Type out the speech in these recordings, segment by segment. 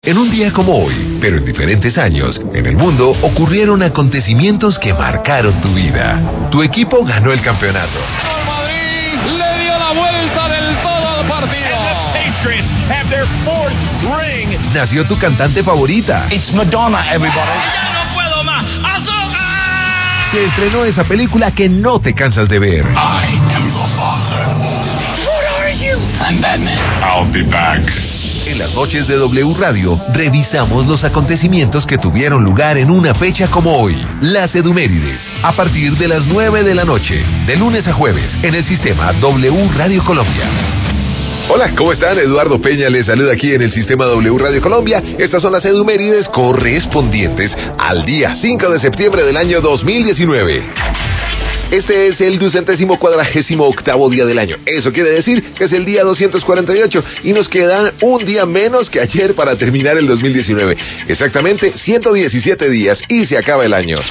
En un día como hoy, pero en diferentes años, en el mundo ocurrieron acontecimientos que marcaron tu vida. Tu equipo ganó el campeonato. El Madrid le dio la vuelta del todo al partido. And the Patriots have their fourth ring. Nació tu cantante favorita. It's Madonna, everybody. ¡Ya no puedo más! ¡Azúcar! Se estrenó esa película que no te cansas de ver. I am your father. What are you? I'm Batman. I'll be back. En las noches de W Radio, revisamos los acontecimientos que tuvieron lugar en una fecha como hoy. Las Edumérides, a partir de las 9 de la noche, de lunes a jueves, en el sistema W Radio Colombia. Hola, ¿cómo están? Eduardo Peña les saluda aquí en el sistema W Radio Colombia. Estas son las Edumérides correspondientes al día 5 de septiembre del año 2019. Este es el 248º día del año. Eso quiere decir que es el día 248 y nos quedan un día menos que ayer para terminar el 2019. Exactamente 117 días y se acaba el año.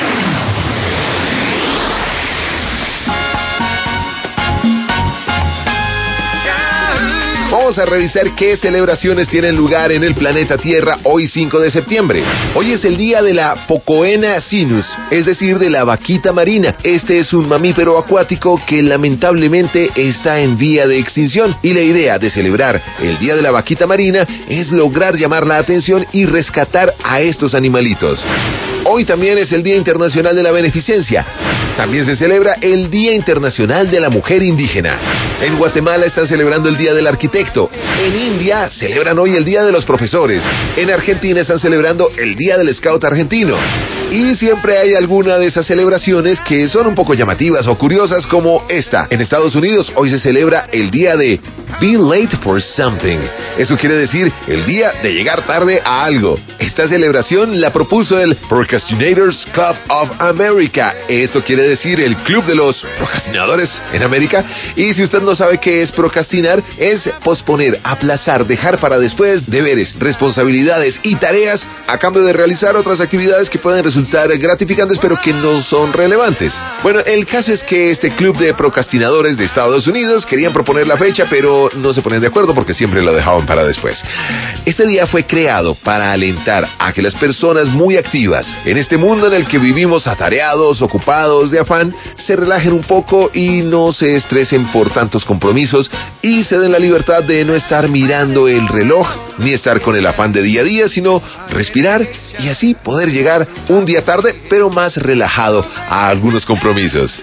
Vamos a revisar qué celebraciones tienen lugar en el planeta Tierra hoy 5 de septiembre. Hoy es el día de la Pocoena sinus, es decir, de la vaquita marina. Este es un mamífero acuático que lamentablemente está en vía de extinción y la idea de celebrar el día de la vaquita marina es lograr llamar la atención y rescatar a estos animalitos. Hoy también es el Día Internacional de la Beneficencia. También se celebra el Día Internacional de la Mujer Indígena. En Guatemala están celebrando el Día del Arquitecto. En India celebran hoy el Día de los Profesores. En Argentina están celebrando el Día del Scout Argentino. Y siempre hay alguna de esas celebraciones que son un poco llamativas o curiosas, como esta. En Estados Unidos hoy se celebra el Día de Be Late for Something. Eso quiere decir el día de llegar tarde a algo. Esta celebración la propuso el Procrastinators Club of America. Esto quiere decir el Club de los Procrastinadores en América. Y si usted no sabe qué es procrastinar, es posponer, aplazar, dejar para después deberes, responsabilidades y tareas a cambio de realizar otras actividades que pueden resultar gratificantes pero que no son relevantes. Bueno, el caso es que este club de procrastinadores de Estados Unidos querían proponer la fecha, pero no se ponen de acuerdo porque siempre lo dejaban para después. Este día fue creado para alentar a que las personas muy activas en este mundo en el que vivimos atareados, ocupados de afán, se relajen un poco y no se estresen por tantos compromisos y se den la libertad de no estar mirando el reloj ni estar con el afán de día a día, sino respirar y así poder llegar un día tarde pero más relajado a algunos compromisos.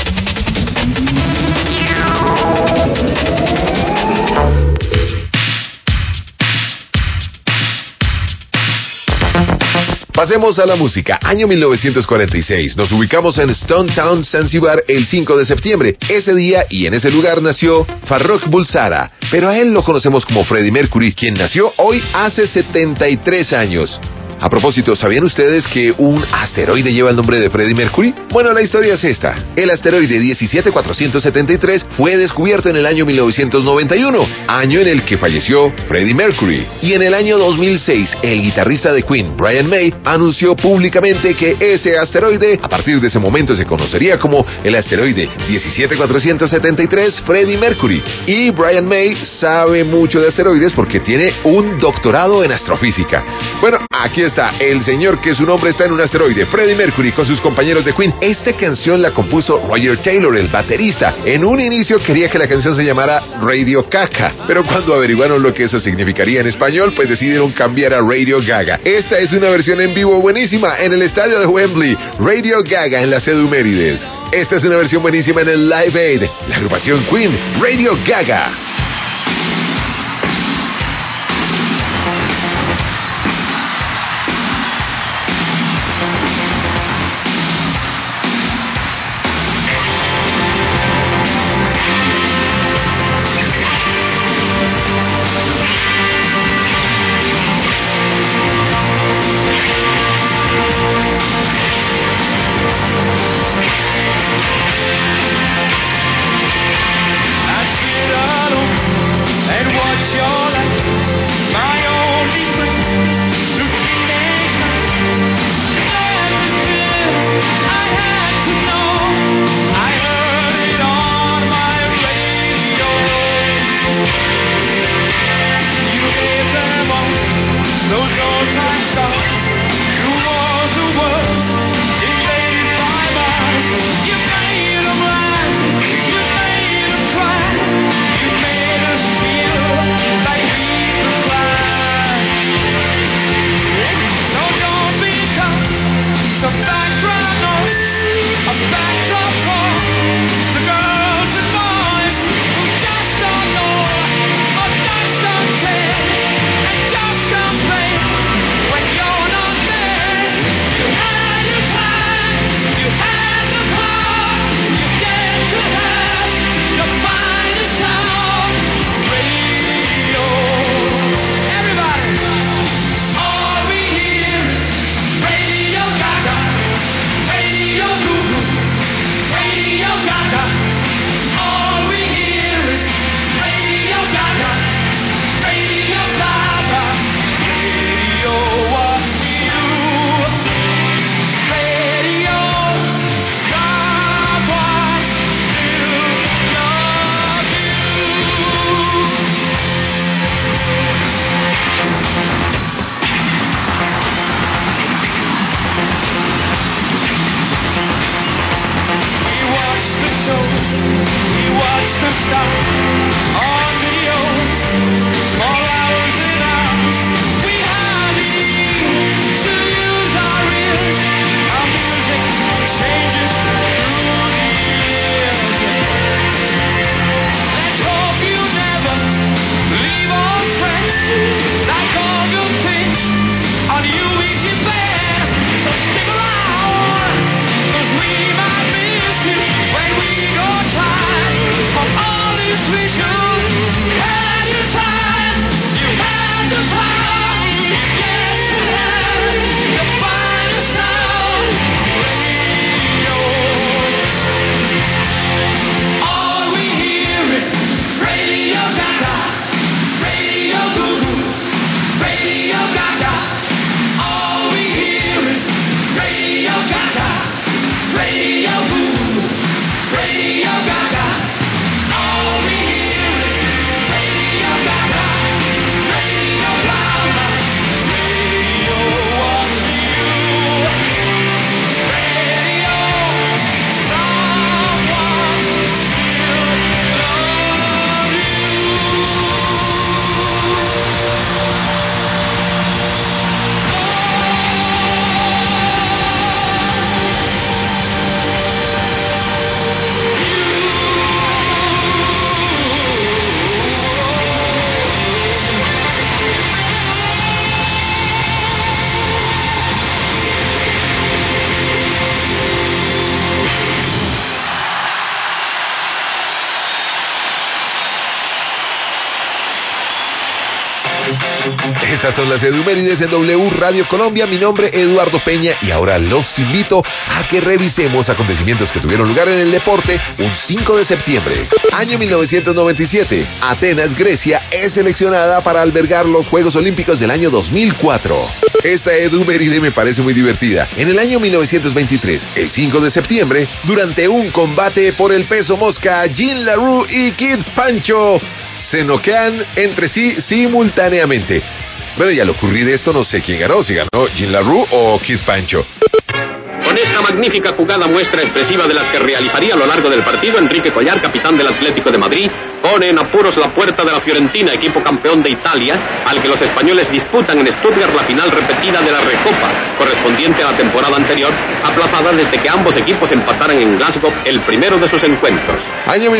Pasemos a la música. Año 1946. Nos ubicamos en Stone Town, Zanzíbar, el 5 de septiembre. Ese día y en ese lugar nació Farrokh Bulsara, pero a él lo conocemos como Freddie Mercury, quien nació hoy hace 73 años. A propósito, ¿sabían ustedes que un asteroide lleva el nombre de Freddie Mercury? Bueno, la historia es esta. El asteroide 17473 fue descubierto en el año 1991, año en el que falleció Freddie Mercury. Y en el año 2006, el guitarrista de Queen, Brian May, anunció públicamente que ese asteroide, a partir de ese momento, se conocería como el asteroide 17473 Freddie Mercury. Y Brian May sabe mucho de asteroides porque tiene un doctorado en astrofísica. Bueno, aquí está el señor que su nombre está en un asteroide, Freddie Mercury, con sus compañeros de Queen. Esta canción la compuso Roger Taylor, el baterista. En un inicio quería que la canción se llamara Radio Caca, pero cuando averiguaron lo que eso significaría en español, pues decidieron cambiar a Radio Gaga. Esta es una versión en vivo buenísima en el estadio de Wembley. Radio Gaga en las Edumérides. Esta es una versión buenísima en el Live Aid. La agrupación Queen, Radio Gaga. Tiraron Estas son las Edumérides en W Radio Colombia. Mi nombre es Eduardo Peña y ahora los invito a que revisemos acontecimientos que tuvieron lugar en el deporte un 5 de septiembre. Año 1997. Atenas, Grecia, es seleccionada para albergar los Juegos Olímpicos del año 2004. Esta Eduméride me parece muy divertida. En el año 1923, el 5 de septiembre, durante un combate por el peso mosca, Jean Larue y Kid Pancho se noquean entre sí simultáneamente. Bueno, y al ocurrir esto no sé quién ganó, si ganó Jean Larue o Kid Pancho. Con esta magnífica jugada muestra expresiva de las que realizaría a lo largo del partido, Enrique Collar, capitán del Atlético de Madrid, pone en apuros la puerta de la Fiorentina, equipo campeón de Italia, al que los españoles disputan en Stuttgart la final repetida de la Recopa, correspondiente a la temporada anterior, aplazada desde que ambos equipos empataran en Glasgow el primero de sus encuentros. Año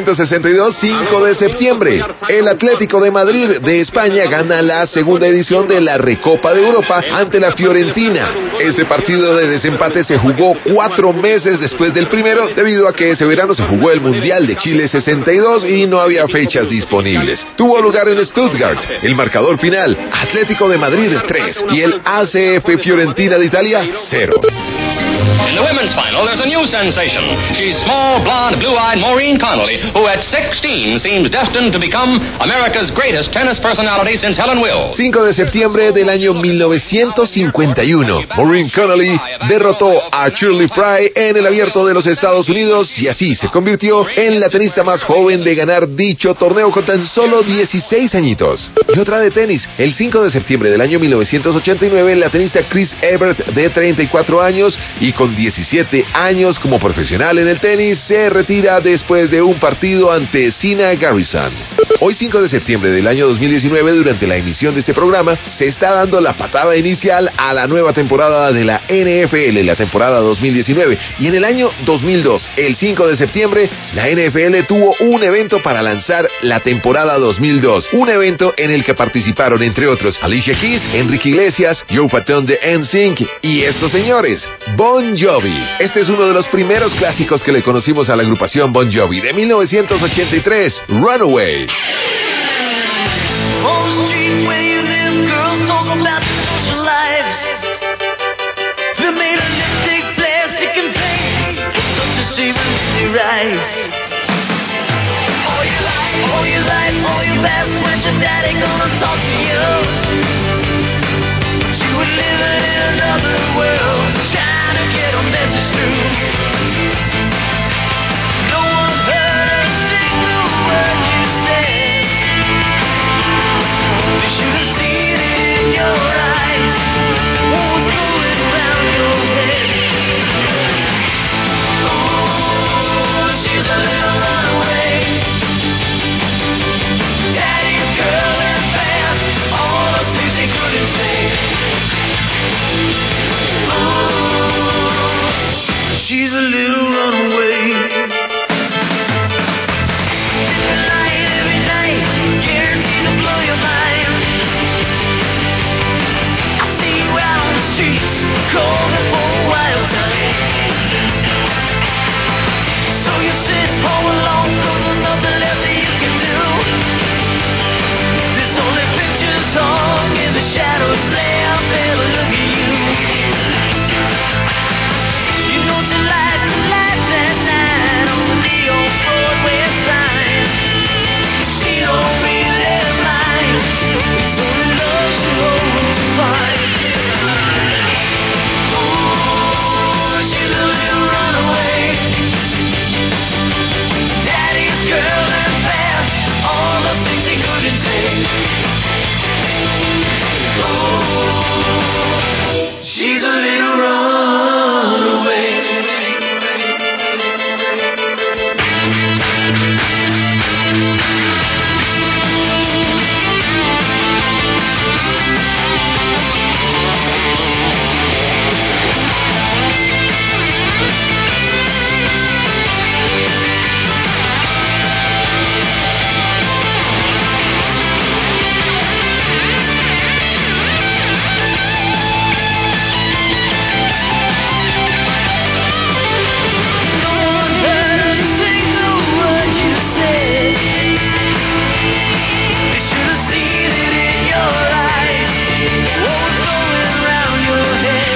1962, 5 de septiembre. El Atlético de Madrid de España gana la segunda edición de la Recopa de Europa ante la Fiorentina. Este partido de desempate se jugó 4 meses después del primero, debido a que ese verano se jugó el Mundial de Chile 62 y no había fechas disponibles. Tuvo lugar en Stuttgart. El marcador final, Atlético de Madrid 3 y el ACF Fiorentina de Italia 0. In the women's final, there's a new sensation. She's small, blonde, blue-eyed Maureen Connolly, who at 16 seems destined to become America's greatest tennis personality since Helen Wills. 5 de septiembre del año 1951, Maureen Connolly derrotó a Shirley Fry en el Abierto de los Estados Unidos y así se convirtió en la tenista más joven de ganar dicho torneo con tan solo 16 añitos. Y otra de tenis, el 5 de septiembre del año 1989, la tenista Chris Evert, de 34 años y con 17 años como profesional en el tenis, se retira después de un partido ante Sina Garrison. Hoy 5 de septiembre del año 2019, durante la emisión de este programa, se está dando la patada inicial a la nueva temporada de la NFL, la temporada 2019. Y en el año 2002, el 5 de septiembre, la NFL tuvo un evento para lanzar la temporada 2002. Un evento en el que participaron, entre otros, Alicia Keys, Enrique Iglesias, Joe Fatone de NSYNC y estos señores, Bon Jovi. Este es uno de los primeros clásicos que le conocimos a la agrupación Bon Jovi, de 1983, Runaway. On the street where you live, girls talk about their social lives. They're made of lipstick, plastic, and paint. Such a shame in their eyes. All your life, all your past, when's your daddy gonna talk to you? But you were living in another world, trying to get a message through. No one heard a single word you said. They should have seen it in your eyes. What was going around your head? Oh, she's a little runaway. Daddy's girl and fast, all the things they couldn't say. Oh, she's a little runaway. Every night, guaranteed to blow your mind. I see you out on the streets, calling for a wild time. So you sit home alone, 'cause there's nothing left that you can do. There's only pictures hung in the shadows left there to look at you. You know she lights the lights at night on the neon Broadway sign. She don't really mind. It's only love she hopes to find. Oh, she's a little runaway. Daddy's girl and fast, all the things he couldn't say. Oh, she's a little runaway. No one heard a single word you said. They should have seen it in your eyes. What was going around your head?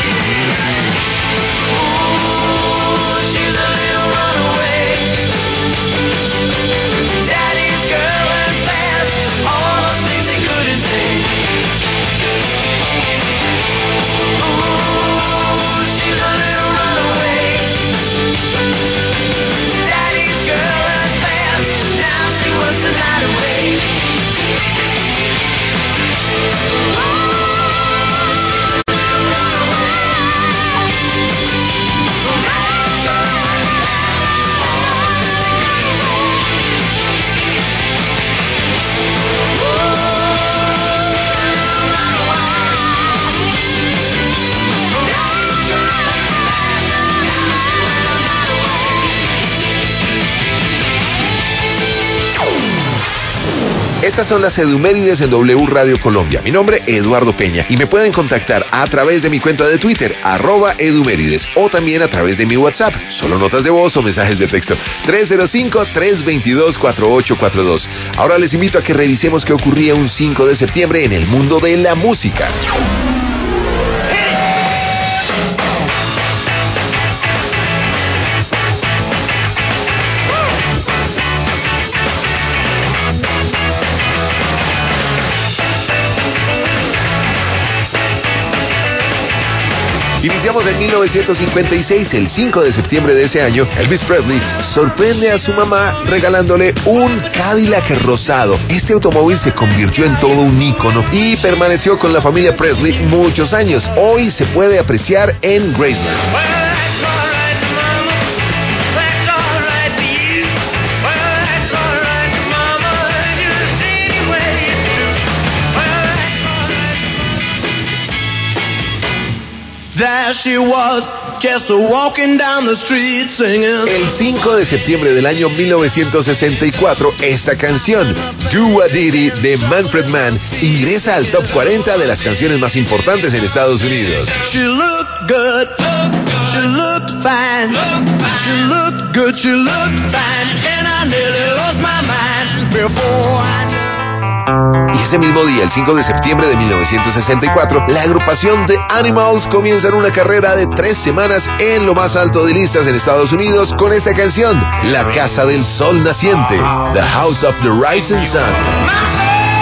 Oh, she's a little runaway. Daddy's girl and fast, all the things they couldn't say. Oh, she's a little runaway. Daddy's girl and fast, now she works the night away. Estas son las Edumérides en W Radio Colombia. Mi nombre es Eduardo Peña y me pueden contactar a través de mi cuenta de Twitter, @Edumérides, o también a través de mi WhatsApp, solo notas de voz o mensajes de texto, 305-322-4842. Ahora les invito a que revisemos qué ocurría un 5 de septiembre en el mundo de la música. Iniciamos en 1956, el 5 de septiembre de ese año, Elvis Presley sorprende a su mamá regalándole un Cadillac rosado. Este automóvil se convirtió en todo un ícono y permaneció con la familia Presley muchos años. Hoy se puede apreciar en Graceland. There she was, just walking down the street singing. El 5 de septiembre del año 1964, esta canción, Do a Diddy de Manfred Mann, ingresa al top 40 de las canciones más importantes en Estados Unidos. She looked good, she looked fine, she looked good, she looked fine, and I nearly lost my mind before I... Y ese mismo día, el 5 de septiembre de 1964, la agrupación The Animals comienzan una carrera de 3 semanas en lo más alto de listas en Estados Unidos con esta canción, La Casa del Sol Naciente, The House of the Rising Sun.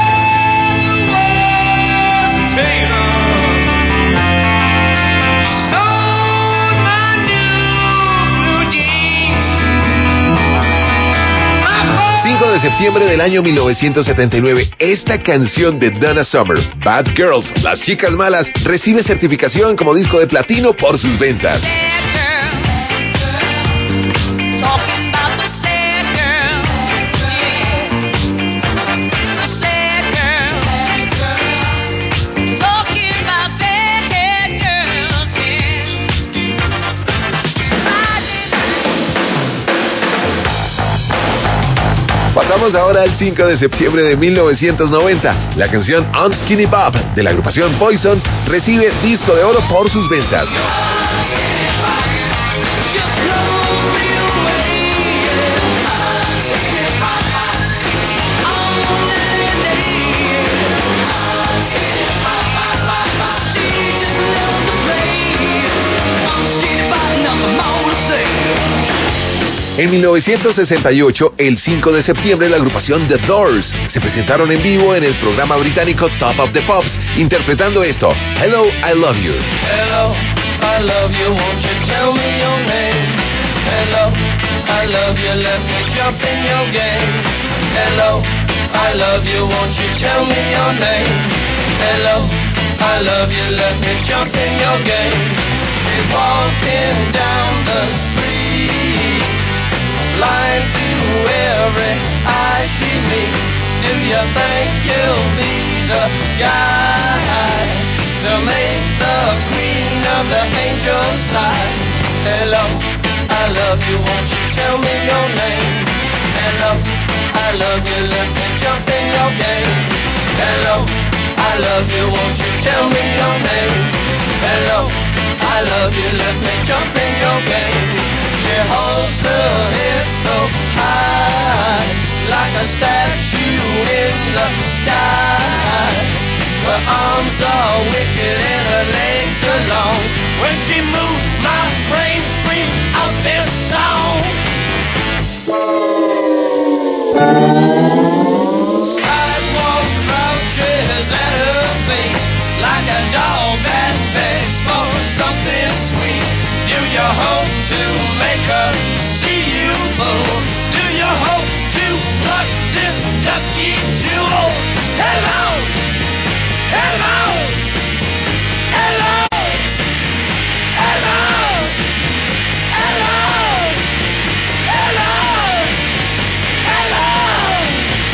5 de septiembre del año 1979, esta canción de Donna Summer, Bad Girls, Las Chicas Malas, recibe certificación como disco de platino por sus ventas. Pasamos ahora al 5 de septiembre de 1990. La canción On Skinny Bob de la agrupación Poison recibe disco de oro por sus ventas. En 1968, el 5 de septiembre, la agrupación The Doors se presentaron en vivo en el programa británico Top of the Pops, interpretando esto, Hello, I Love You. Hello, I love you, won't you tell me your name? Hello, I love you, let me jump in your game. Hello, I love you, won't you tell me your name? Hello, I love you, let me jump in your game. She's walking down the street, blind to every eye she meets. Do you think you'll be the guy to make the queen of the angels sigh? Hello, I love you, won't you tell me your name? Hello, I love you, let me jump in your game. Hello, I love you, won't you tell me your name? Hello, I love you, let me jump in your game. She holds her head so high, like a statue in the sky. Her arms are wicked and her legs are long. When she moves, my brain screams out this song. Sidewalk crouches at her feet, like a dog that begs for something sweet. Do you hope to make her see you, fool? Do you hope to pluck this lucky jewel? Hello, hello, hello, hello, hello, hello, hello,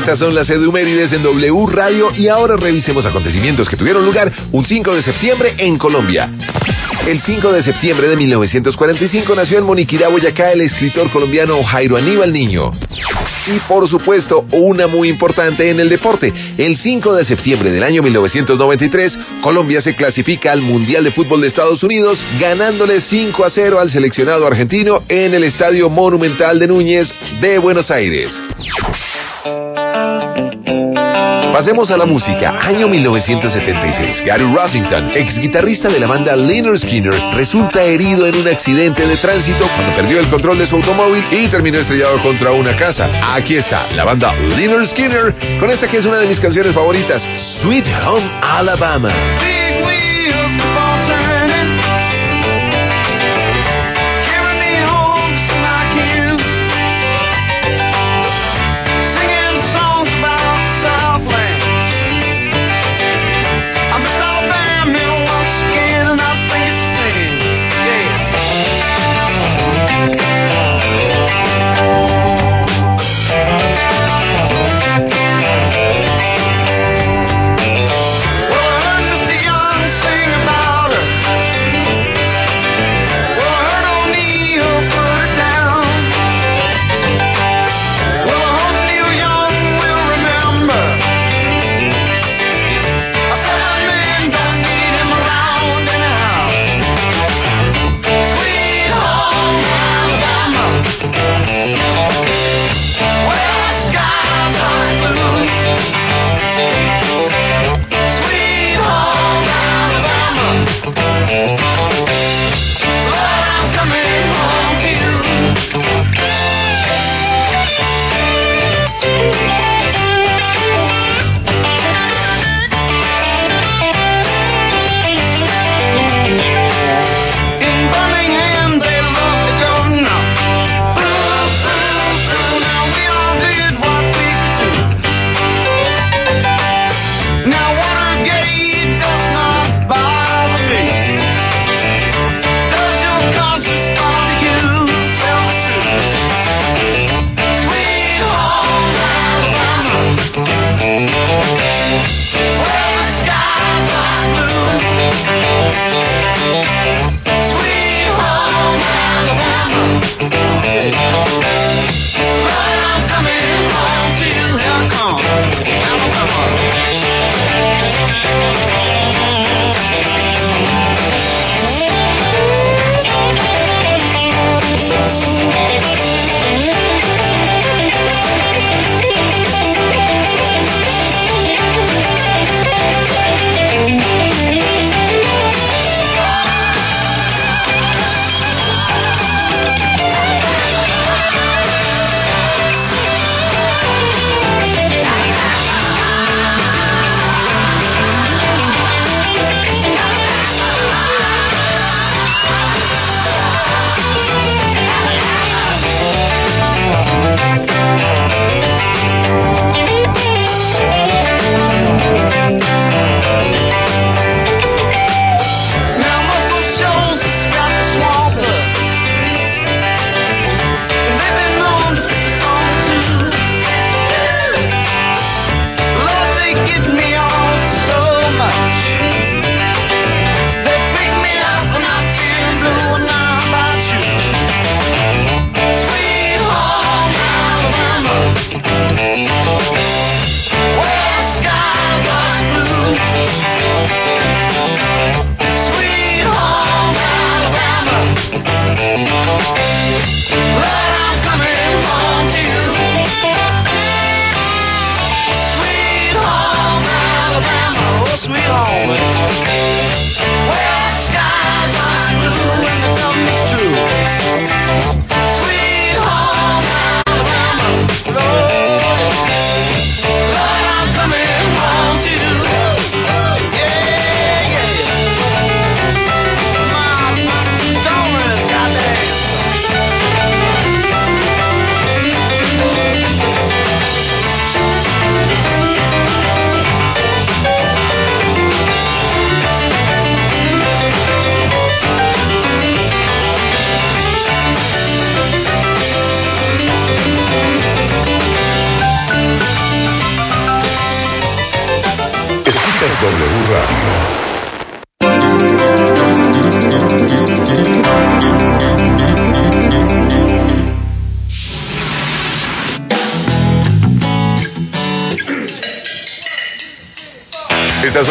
Estas son las efemérides en W Radio y ahora revisemos acontecimientos que tuvieron lugar un 5 de septiembre en Colombia. El 5 de septiembre de 1945 nació en Moniquirá, Boyacá, el escritor colombiano Jairo Aníbal Niño. Y por supuesto, una muy importante en el deporte. El 5 de septiembre del año 1993, Colombia se clasifica al Mundial de Fútbol de Estados Unidos, ganándole 5-0 al seleccionado argentino en el Estadio Monumental de Núñez de Buenos Aires. Pasemos a la música. Año 1976. Gary Rossington, ex guitarrista de la banda Lynyrd Skynyrd, resulta herido en un accidente de tránsito cuando perdió el control de su automóvil y terminó estrellado contra una casa. Aquí está la banda Lynyrd Skynyrd con esta que es una de mis canciones favoritas, Sweet Home Alabama.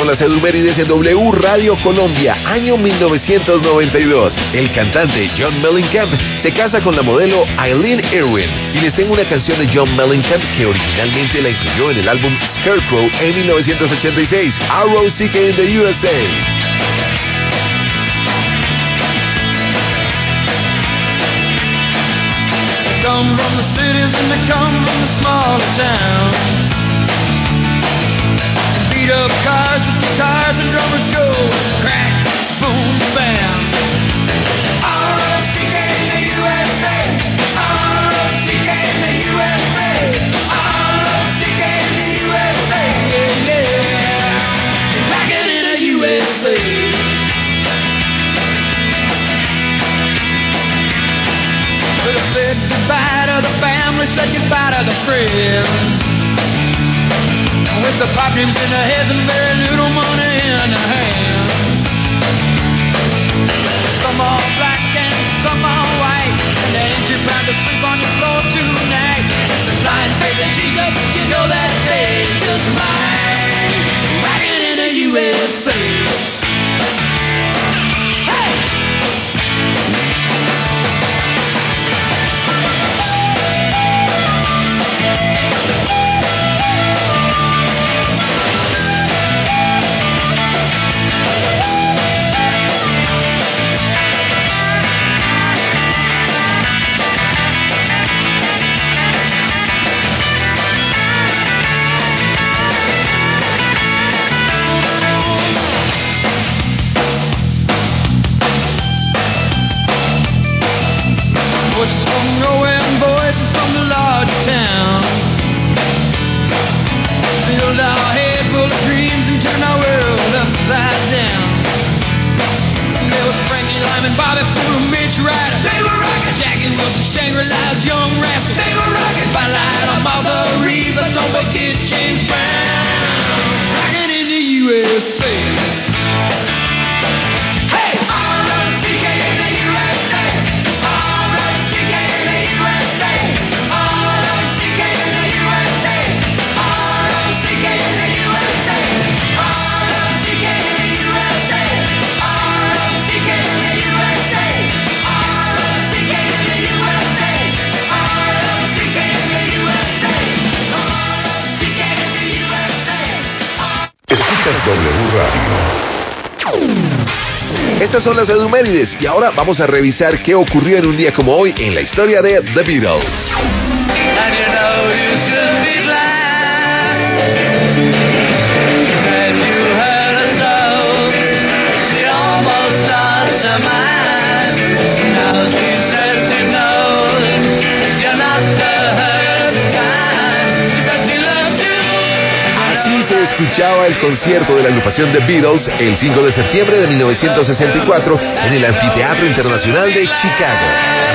son las Edumérides en W Radio Colombia, año 1992. El cantante John Mellencamp se casa con la modelo Eileen Irwin. Y les tengo una canción de John Mellencamp que originalmente la incluyó en el álbum Scarecrow en 1986, R.O.C.K. in the USA. Come from the cities and they come from the smaller towns. Beat up cars with guitars and drummers go crack, boom, bam. R.O.C.K. in the USA. R.O.C.K. in the USA. R.O.C.K. in the USA. Yeah, yeah. Rock it in the USA. Said goodbye to the family, said goodbye to the friends. With the pop dreams in their heads and very little money in their hands. Some are black and some are white, and they ain't too proud to sleep on your floor tonight. The blind faith in Jesus, you know that they just might. Rockin' in the USA. Estas son las Edumérides y ahora vamos a revisar qué ocurrió en un día como hoy en la historia de The Beatles. Escuchaba el concierto de la agrupación The Beatles el 5 de septiembre de 1964 en el Anfiteatro Internacional de Chicago.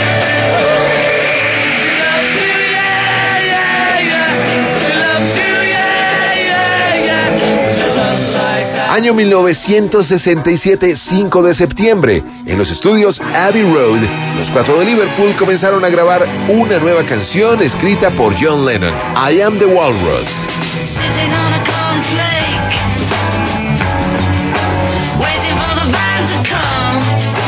Año 1967, 5 de septiembre. En los estudios Abbey Road, los cuatro de Liverpool comenzaron a grabar una nueva canción escrita por John Lennon, I Am the Walrus. Sitting on a cornflake, waiting for the van to come.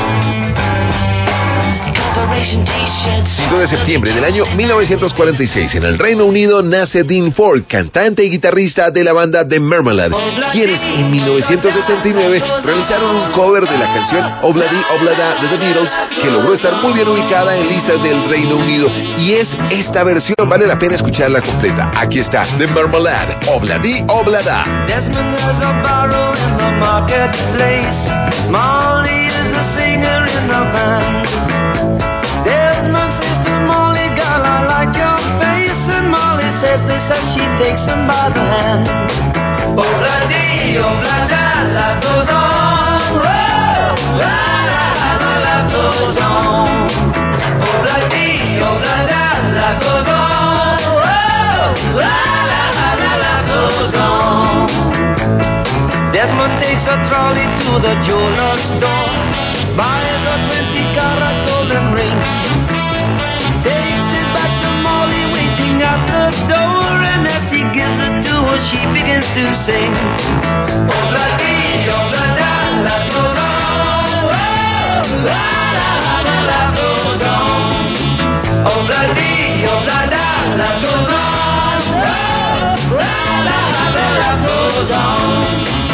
Corporation t-shirts. 5 de septiembre del año 1946, en el Reino Unido nace Dean Ford, cantante y guitarrista de la banda The Marmalade, quienes en 1969 realizaron un cover de la canción Obladi Oblada de The Beatles, que logró estar muy bien ubicada en listas del Reino Unido, y es esta versión, vale la pena escucharla completa. Aquí está The Marmalade, Obladi Oblada. Desmond is a barrow in the marketplace. Molly is the singer in the band. Desmond says to Molly, girl, I like your face. And Molly says this as she takes him by the hand. Obladi, oblada, life goes on. Oh, la la la, life goes on. Obladi, oblada, life goes on. Oh, la la la, life goes on. Desmond takes a trolley to the jeweler's store, buys a 20-carat golden ring, takes it back to Molly waiting at the door, and as he gives it to her, she begins to sing. Obla-dee, obla-da, life goes on. Oh, la-la-la, life goes on. Obla-dee, obla-da, life goes on. Oh, la-la-la, life goes on.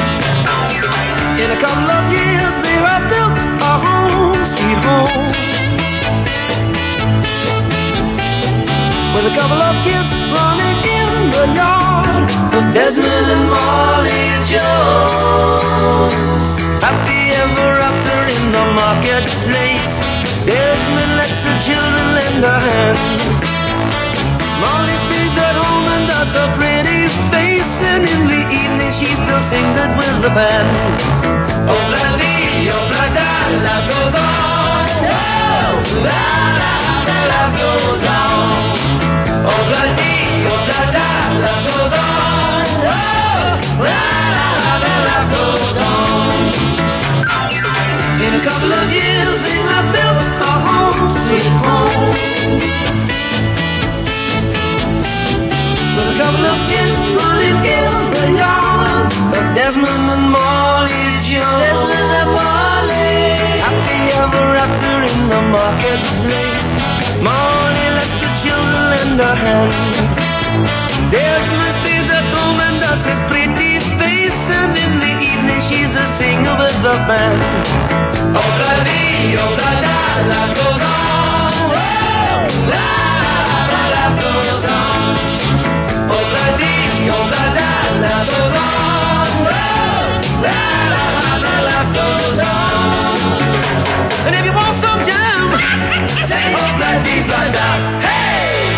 In a couple of years they have built a home, sweet home, with a couple of kids running in the yard of Desmond and Molly Jones. Happy ever after in the marketplace, Desmond lets the children lend a hand. Molly stays at home and does a pretty face, and in the evening she still sings it with the band. Obla-dee, obla-da, life goes on. Oh, la-la-la, life goes on. Obla-dee, obla-da, life goes on. Oh, la-la-la, life goes on. In a couple of years they have built a home, sweet home, with a couple of kids running in the yard of Desmond and Molly Jones. Desmond and Molly, happy ever after in the marketplace. Molly lets the children lend a hand. Desmond stays at home and does his pretty face, and in the evening she's a singer with the band. Obla-dee, obla-da, life goes on. Oh, la-la-la, life goes on. Obla-dee, obla-da, life goes on. Oh, la-la-la, life goes on. And if you want some jam, say obla-dee, obla-da, hey!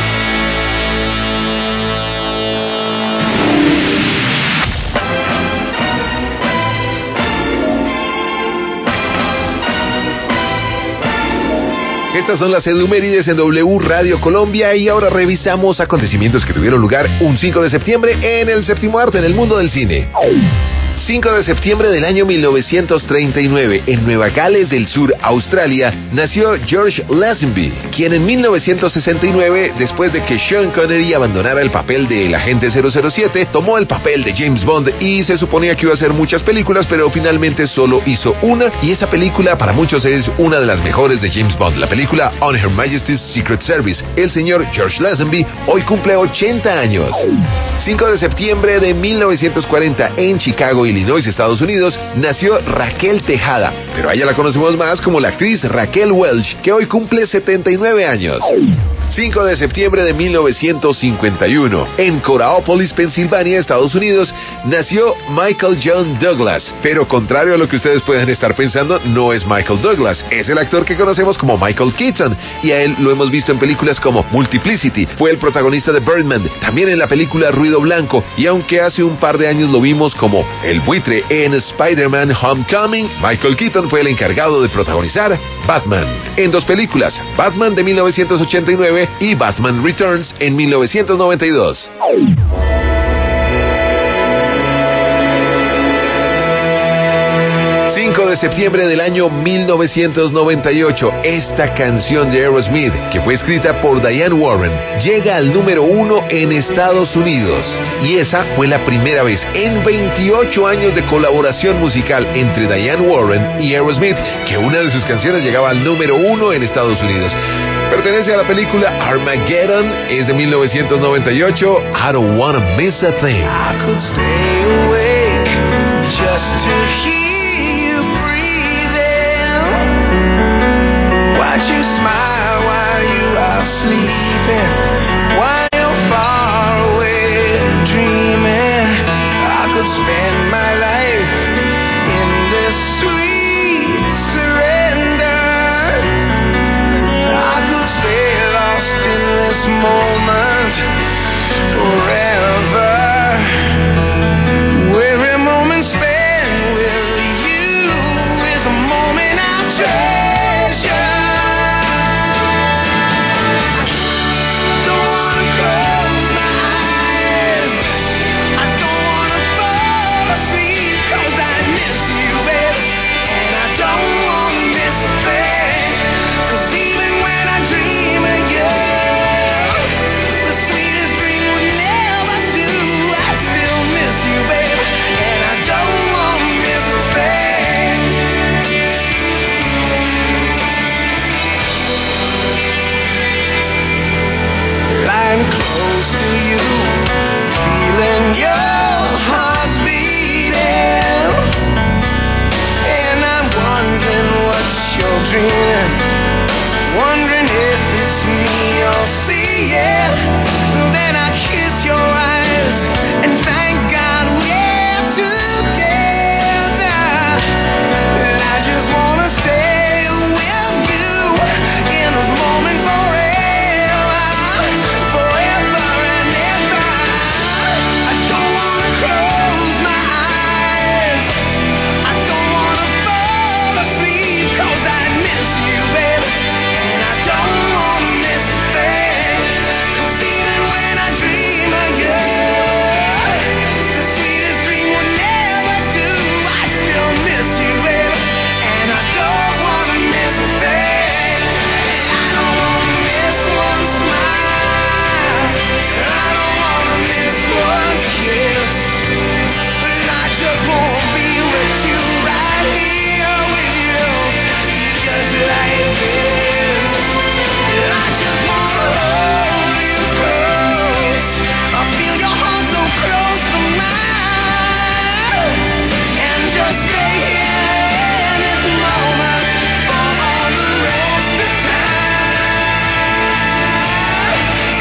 Estas son las efemérides en W Radio Colombia y ahora revisamos acontecimientos que tuvieron lugar un 5 de septiembre en el séptimo arte en el mundo del cine. 5 de septiembre del año 1939, en Nueva Gales del Sur, Australia, nació George Lazenby, quien en 1969, después de que Sean Connery abandonara el papel del agente 007, tomó el papel de James Bond y se suponía que iba a hacer muchas películas, pero finalmente solo hizo una, y esa película para muchos es una de las mejores de James Bond, la película On Her Majesty's Secret Service. El señor George Lazenby hoy cumple 80 años. 5 de septiembre de 1940, en Chicago, Illinois, Estados Unidos, nació Raquel Tejada, pero a ella la conocemos más como la actriz Raquel Welch, que hoy cumple 79 años. 5 de septiembre de 1951, en Coraopolis, Pensilvania, Estados Unidos, nació Michael John Douglas, pero contrario a lo que ustedes pueden estar pensando, no es Michael Douglas, es el actor que conocemos como Michael Keaton, y a él lo hemos visto en películas como Multiplicity, fue el protagonista de Birdman, también en la película Ruido Blanco, y aunque hace un par de años lo vimos como el buitre en Spider-Man Homecoming, Michael Keaton fue el encargado de protagonizar Batman, en dos películas, Batman de 1989 y Batman Returns en 1992. 5 de septiembre del año 1998, esta canción de Aerosmith, que fue escrita por Diane Warren, llega al número 1 en Estados Unidos. Y esa fue la primera vez en 28 años de colaboración musical entre Diane Warren y Aerosmith que una de sus canciones llegaba al número 1 en Estados Unidos. Pertenece a la película Armageddon, es de 1998. I don't wanna miss a thing. I could stay awake just to hear you breathing. Watch you smile while you are sleeping, while you're far away dreaming. I could spend my life in this sweet surrender. I could stay lost in this moment forever. Every moment spent with you is a moment I treasure. your heart beating, and I'm wondering what you're dreaming, wondering if it's me you're seeing. Then I kiss your eyes and thank God we're together. And I just wanna stay with you in this moment forever, forever and ever. I don't wanna close my eyes, I don't wanna fall asleep, 'cause I miss you, baby, and I don't wanna miss a thing. 'Cause even when I dream of you, the sweetest dream will never do. I still miss you, baby, and I don't wanna miss a thing. I don't wanna miss one smile, I don't wanna miss one kiss, but I just wanna be with you, right here with you, just like this. I just wanna hold you close, I feel your heart so close to mine, and just stay here in this moment for all the rest of time.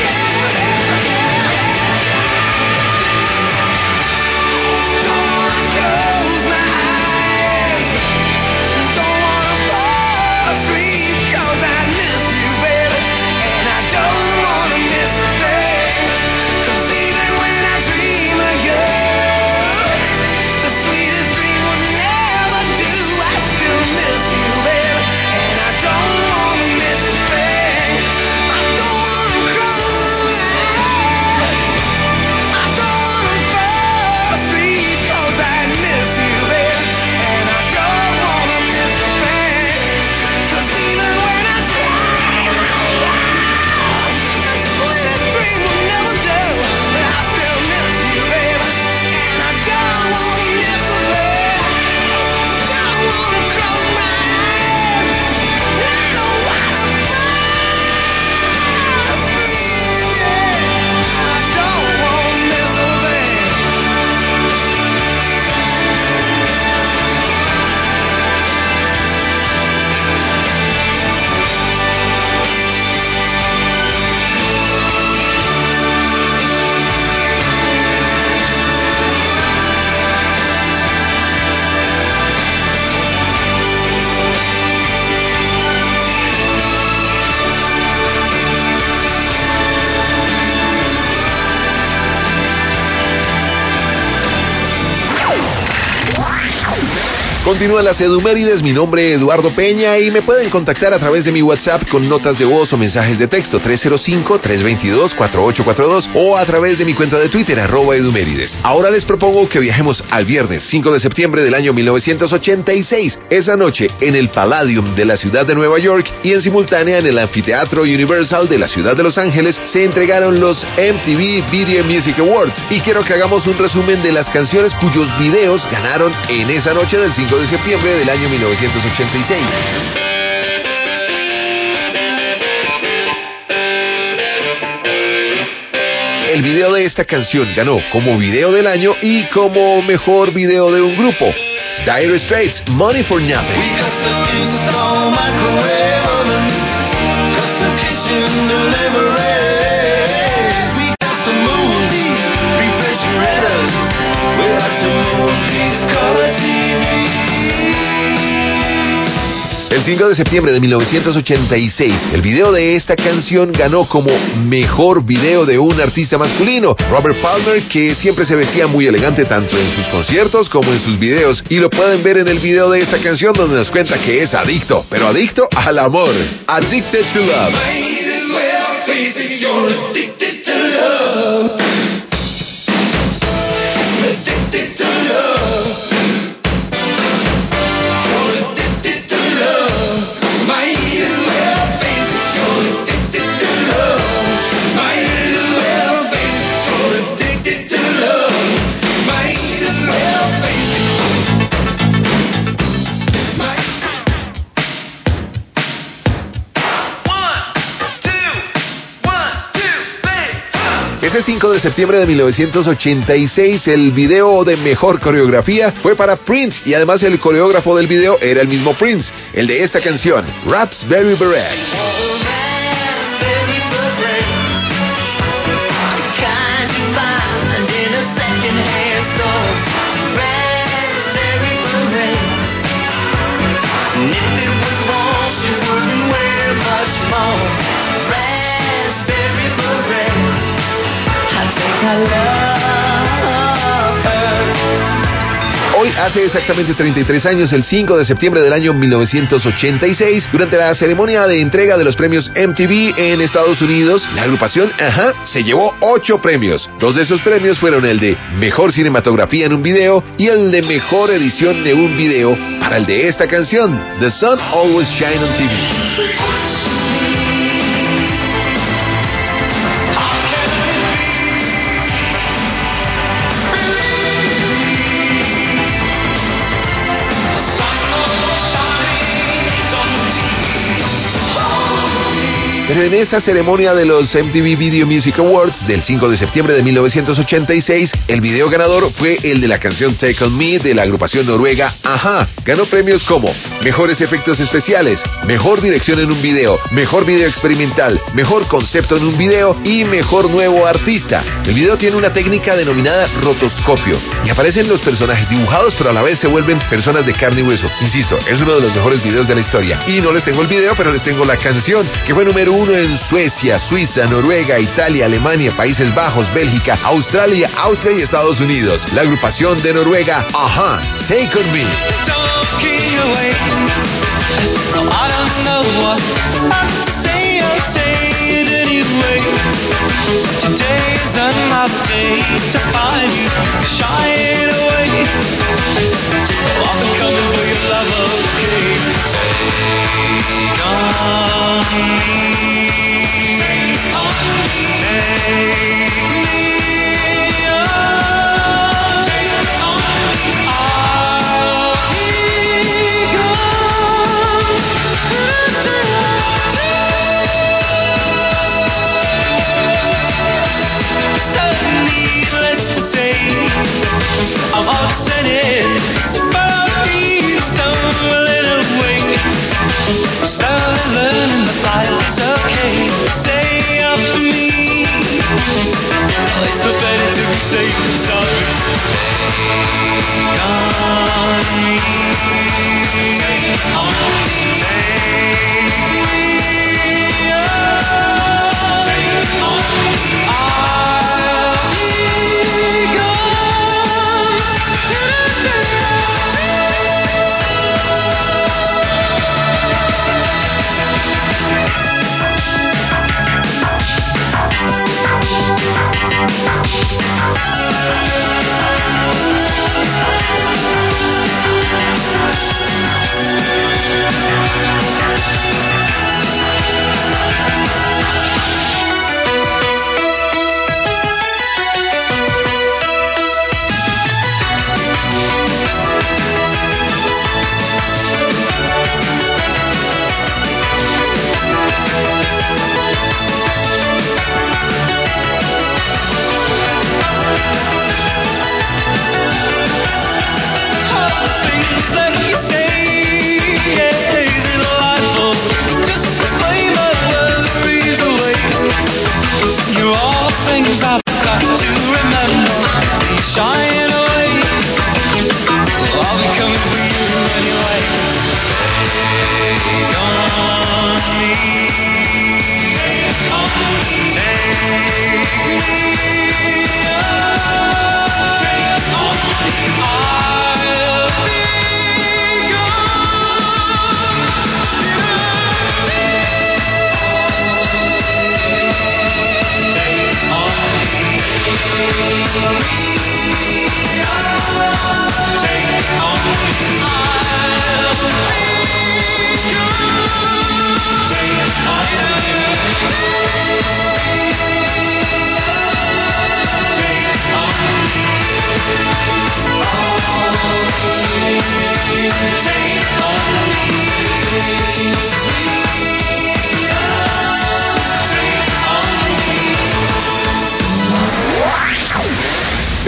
Don't wanna close my eyes, don't wanna fall asleep, 'cause I miss you, baby, and I don't wanna miss a thing. 'Cause even when I dream of you, the sweetest dream will never do. I still miss you, baby, and I don't wanna miss a thing. I don't wanna close my eyes, I don't wanna fall asleep, 'cause I miss you, baby, and I don't wanna miss a thing. 'Cause even when I dream of you, the sweetest dream will never do. But I still miss you, baby, and I don't wanna miss a thing. Don't wanna close my eyes, I don't wanna fall asleep, yeah. I don't wanna miss a thing. Continúan las Edumérides, mi nombre es Eduardo Peña y me pueden contactar a través de mi WhatsApp con notas de voz o mensajes de texto 305-322-4842 o a través de mi cuenta de Twitter @Edumérides. Ahora les propongo que viajemos al viernes 5 de septiembre del año 1986. Esa noche en el Palladium de la ciudad de Nueva York y en simultánea en el Anfiteatro Universal de la ciudad de Los Ángeles se entregaron los MTV Video Music Awards y quiero que hagamos un resumen de las canciones cuyos videos ganaron en esa noche del 5 de septiembre del año 1986. El video de esta canción ganó como video del año y como mejor video de un grupo. Dire Straits, Money for Nothing. El 5 de septiembre de 1986, el video de esta canción ganó como mejor video de un artista masculino. Robert Palmer, que siempre se vestía muy elegante tanto en sus conciertos como en sus videos, y lo pueden ver en el video de esta canción donde nos cuenta que es adicto, pero adicto al amor. Addicted to Love. Ese 5 de septiembre de 1986, el video de mejor coreografía fue para Prince y además el coreógrafo del video era el mismo Prince, el de esta canción, Raspberry Beret. Hoy, hace exactamente 33 años, el 5 de septiembre del año 1986, durante la ceremonia de entrega de los premios MTV en Estados Unidos, la agrupación Ajá se llevó 8 premios. 2 de esos premios fueron el de Mejor Cinematografía en un Video y el de Mejor Edición de un Video para el de esta canción, The Sun Always Shine on TV. Pero en esa ceremonia de los MTV Video Music Awards del 5 de septiembre de 1986, el video ganador fue el de la canción Take On Me de la agrupación noruega Ajá. Ganó premios como Mejores Efectos Especiales, Mejor Dirección en un Video, Mejor Video Experimental, Mejor Concepto en un Video y Mejor Nuevo Artista. El video tiene una técnica denominada rotoscopio y aparecen los personajes dibujados pero a la vez se vuelven personas de carne y hueso. Insisto, es uno de los mejores videos de la historia. Y no les tengo el video, pero les tengo la canción, que fue número 1 en Suecia, Suiza, Noruega, Italia, Alemania, Países Bajos, Bélgica, Australia, Austria y Estados Unidos. La agrupación de Noruega, Ajá, Take On Me.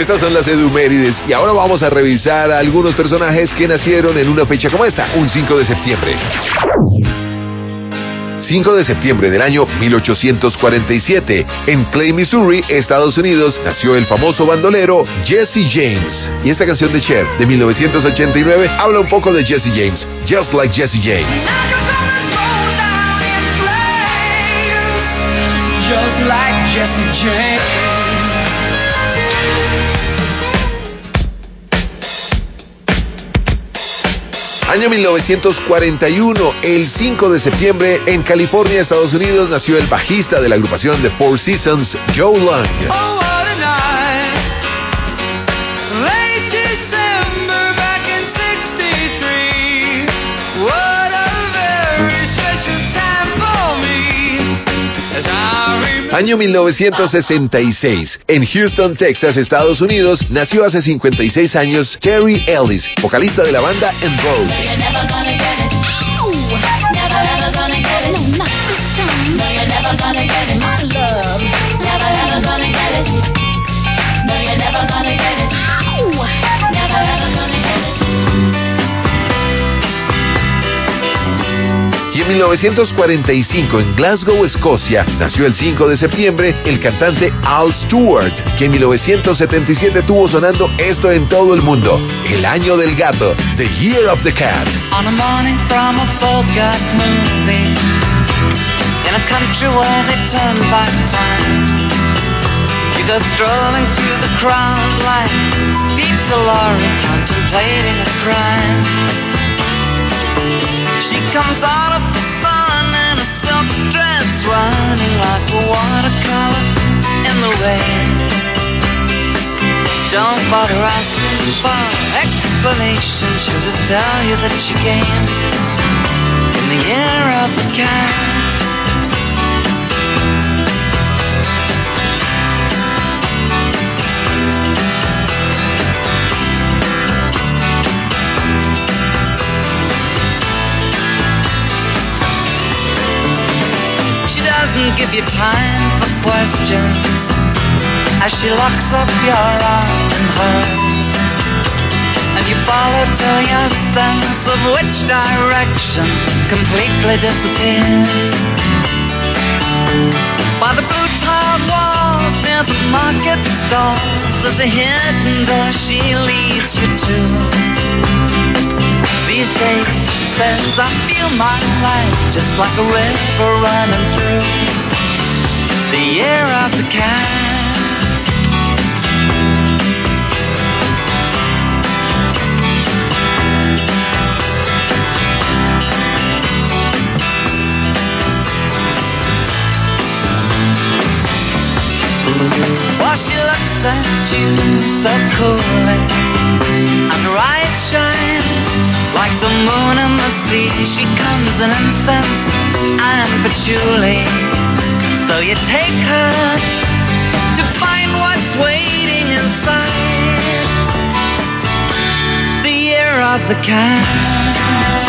Estas son las edumérides y ahora vamos a revisar a algunos personajes que nacieron en una fecha como esta, un 5 de septiembre. 5 de septiembre del año 1847, en Clay, Missouri, Estados Unidos, nació el famoso bandolero Jesse James. Y esta canción de Cher, de 1989, habla un poco de Jesse James, Just Like Jesse James. Just like Jesse James. Año 1941, el 5 de septiembre, en California, Estados Unidos, nació el bajista de la agrupación The Four Seasons, Joe Long. Oh, what a night. Late December back in 63. What a very special time for me. As I remember. Año 1966, en Houston, Texas, Estados Unidos, nació hace 56 años Terry Ellis, vocalista de la banda En Vogue. Y en 1945, en Glasgow, Escocia, nació el 5 de septiembre el cantante Al Stewart, que en 1977 tuvo sonando esto en todo el mundo, El Año del Gato, The Year of the Cat. On a morning from a Bogart movie, in a country where they turn back time, you go strolling through the crowd like Peter Lorre contemplating a crime. She comes out of the sun in a silk dress, running like a watercolor in the rain. Don't bother asking for explanation, she'll just tell you that she came in the year of the cat. Give you time for questions as she locks up your arm in hers, and you follow till your sense of which direction completely disappears. By the blue tiled walls near the market stalls, there's a hidden door she leads you to. These days, she says, I feel my life just like a river running through the year of the cat. While she looks at you so coolly, and her eyes shine like the moon in the sea. She comes in incense and patchouli, so you take her to find what's waiting inside the year of the cat.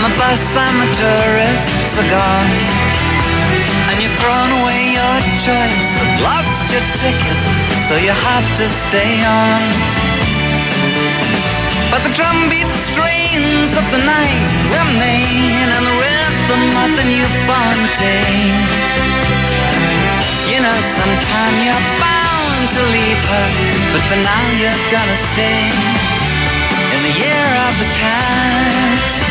bus and the tourists are gone, and you've thrown away your choice and lost your ticket, so you have to stay on. But the drumbeat strains of the night remain, and the rhythm of the newborn day. You know, sometime you're bound to leave her, but for now you're gonna stay in the year of the cat.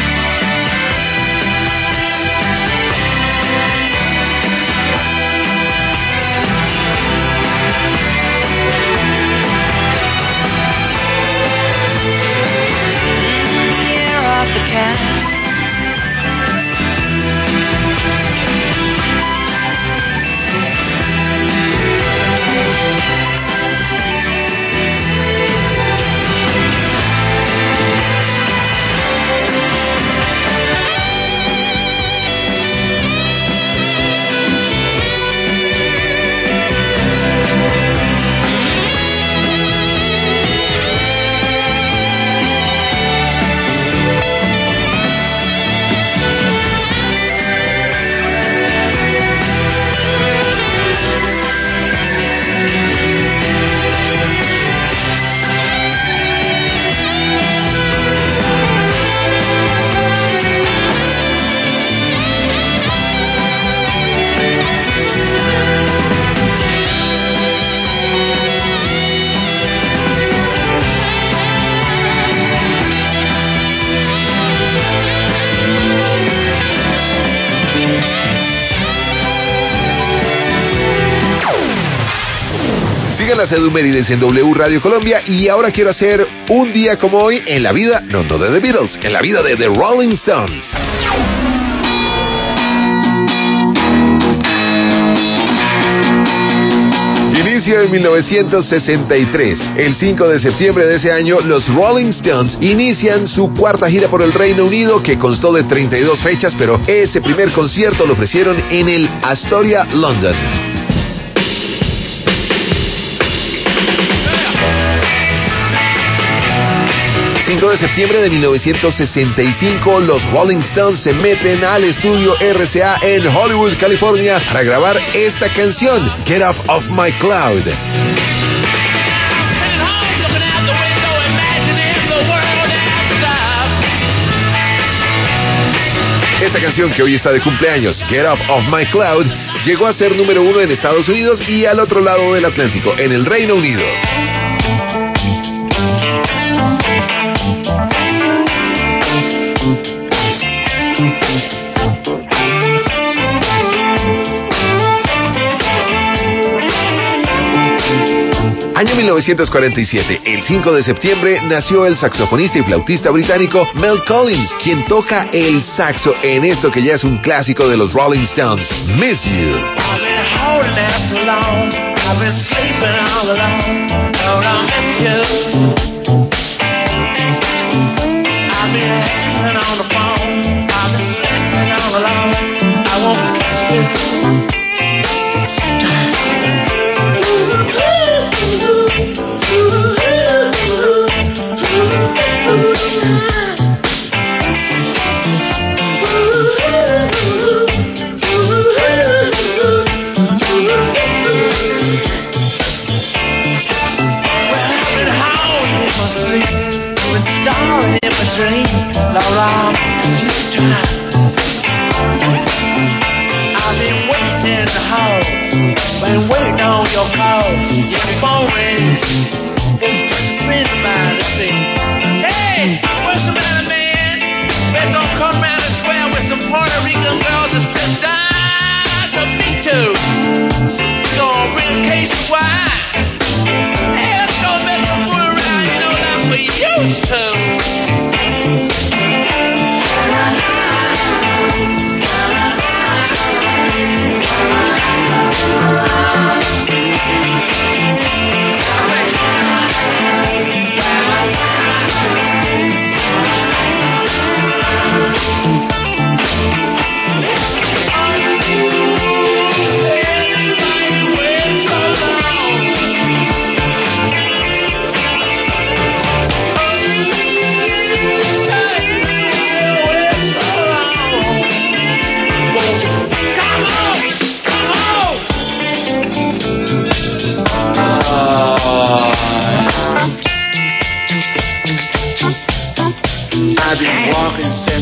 Las Edumérides en W Radio Colombia, y ahora quiero hacer un día como hoy en la vida, no de The Beatles, en la vida de The Rolling Stones. Inicio en 1963. El 5 de septiembre de ese año, los Rolling Stones inician su cuarta gira por el Reino Unido, que constó de 32 fechas, pero ese primer concierto lo ofrecieron en el Astoria, London. 5 de septiembre de 1965, los Rolling Stones se meten al estudio RCA en Hollywood, California, para grabar esta canción, Get Off of My Cloud. Esta canción, que hoy está de cumpleaños, Get Off of My Cloud, llegó a ser número 1 en Estados Unidos y al otro lado del Atlántico, en el Reino Unido. Año 1947, el 5 de septiembre, nació el saxofonista y flautista británico Mel Collins, quien toca el saxo en esto que ya es un clásico de los Rolling Stones, Miss You.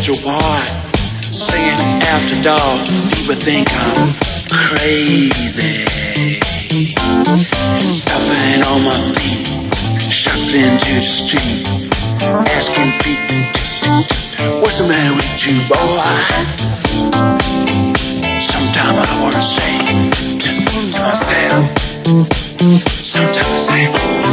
special part. Singing after dark, people think I'm crazy. Stopping on my feet, shuffling to the street, asking people, what's the matter with you, boy? Sometimes I wanna say to myself, sometimes I say,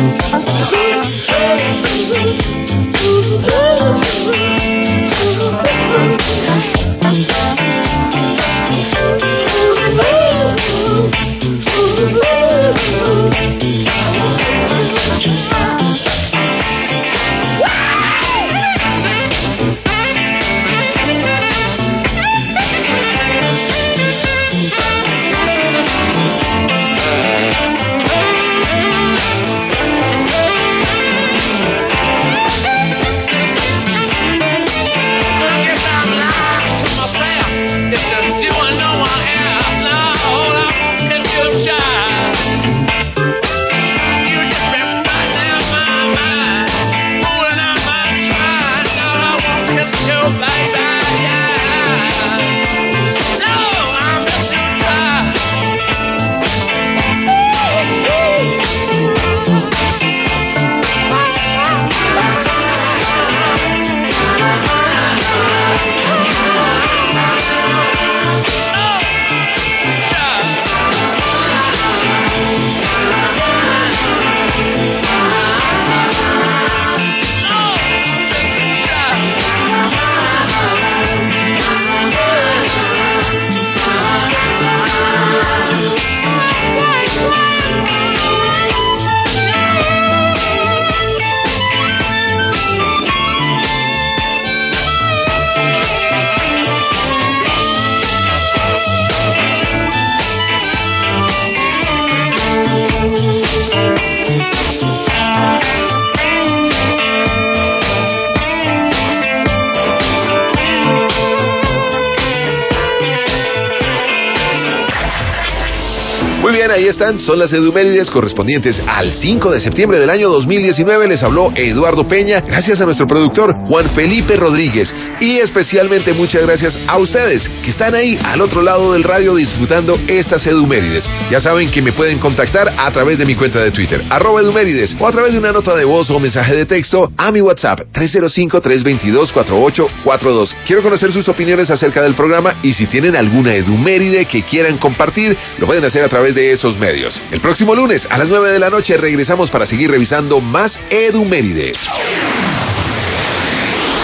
Muy bien, ahí están, son las edumérides correspondientes al 5 de septiembre del año 2019. Les habló Eduardo Peña, gracias a nuestro productor Juan Felipe Rodríguez, y especialmente muchas gracias a ustedes que están ahí al otro lado del radio disfrutando estas edumérides. Ya saben que me pueden contactar a través de mi cuenta de Twitter, @edumérides, o a través de una nota de voz o mensaje de texto a mi WhatsApp 305-322-4842. Quiero conocer sus opiniones acerca del programa, y si tienen alguna eduméride que quieran compartir, lo pueden hacer a través de esos medios. El próximo lunes a las 9 de la noche regresamos para seguir revisando más edumérides.